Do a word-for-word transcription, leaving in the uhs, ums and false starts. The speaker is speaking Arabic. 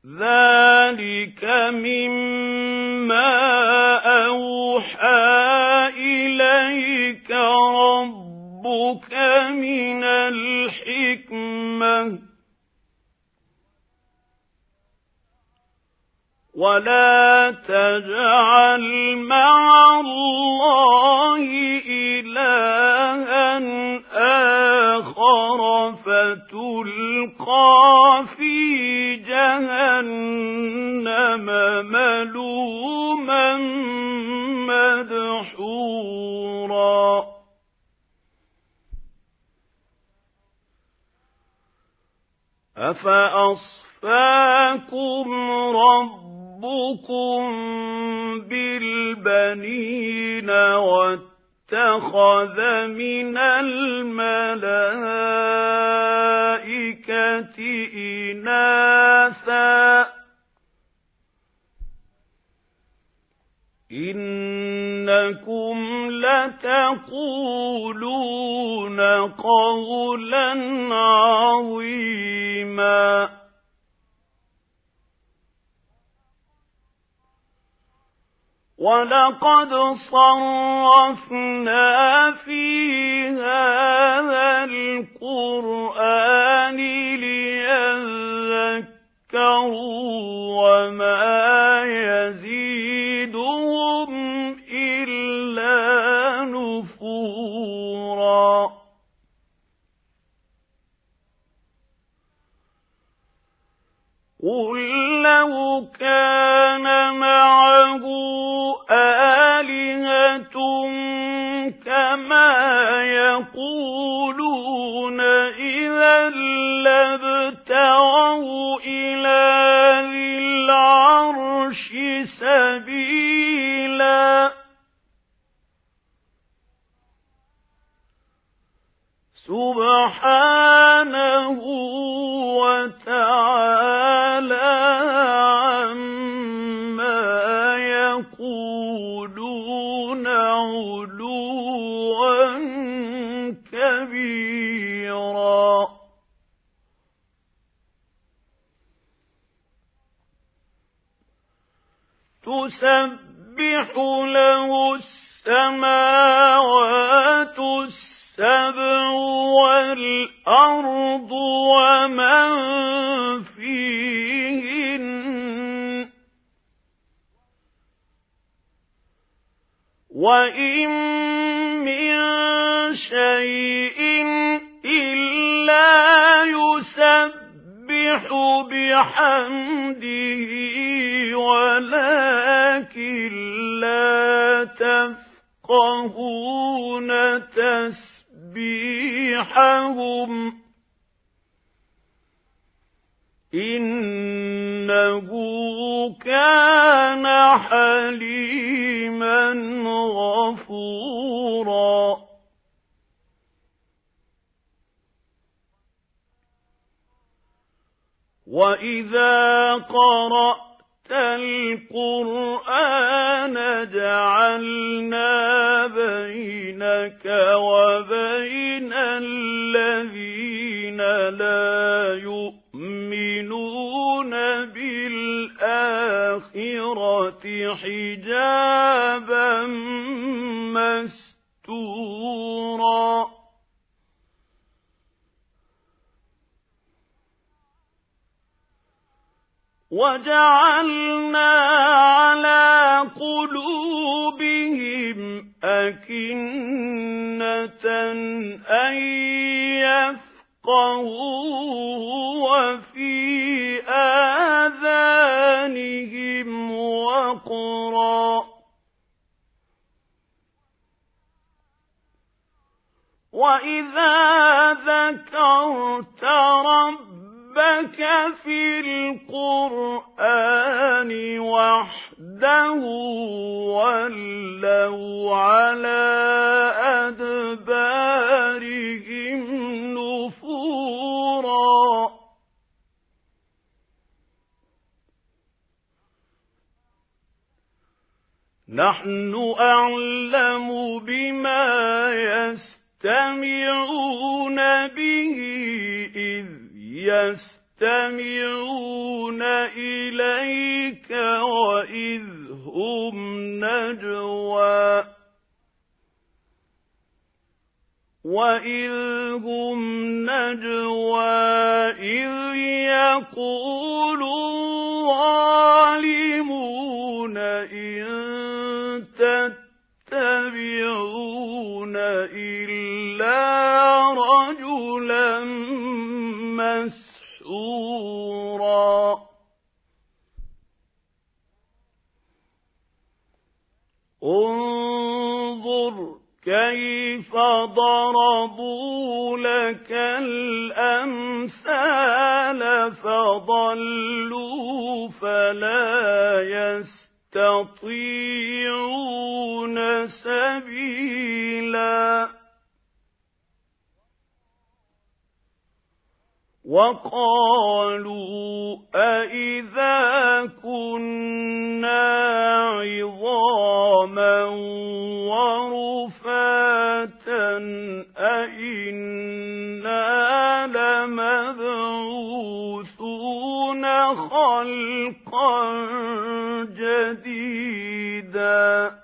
ذلك مما أوحى إليك ربك من الحكمة ولا تجعل مع الله إلها آخر فتلقى في جهنم ملوما مدحورا أفأصفاكم ربكم بالبنين واتخذ من الملائكة إناثا إنكم لتقولون قولا عظيما ولقد صرفنا في هذا القرآن ليذكروا وما يزيدهم إلا نفورا قل لو كان معه آلهة كما يقولون إذا لابتغوا إلى ذي العرش سبيلا سبحانه وتعالى عما يقولون علوا كبيرا تسبح له السماوات السبع والأرض ومن فيهن وإن من شيء إلا يسبح بحمده ولكن لا تفقهون تسبيحهم إنه كان حليما غفورا وإذا قرأت القرآن جعلنا بينك وبين الذين لا يؤمنون بالآخرة حجابا مستورا وجعلنا على قلوبهم أكنة أن يفقهوا وفي آذانهم وقرا وإذا ذكرت ربك ربك في القرآن وحده ولوا على أدبارهم نفورا نحن أعلم بما يستمعون به إذ يستمعون إليك وإذ هم نجوى وإذ هم نجوى إذ يقول الظالمون إن تتبعون إلا رجلا مسحورا انظر كيف ضربوا لك الأمثال فضلوا فلا يستطيعون سبيلا وقالوا أإذا كنا عظاما ورفاتا أإنا لمبعوثون خلقا جديدا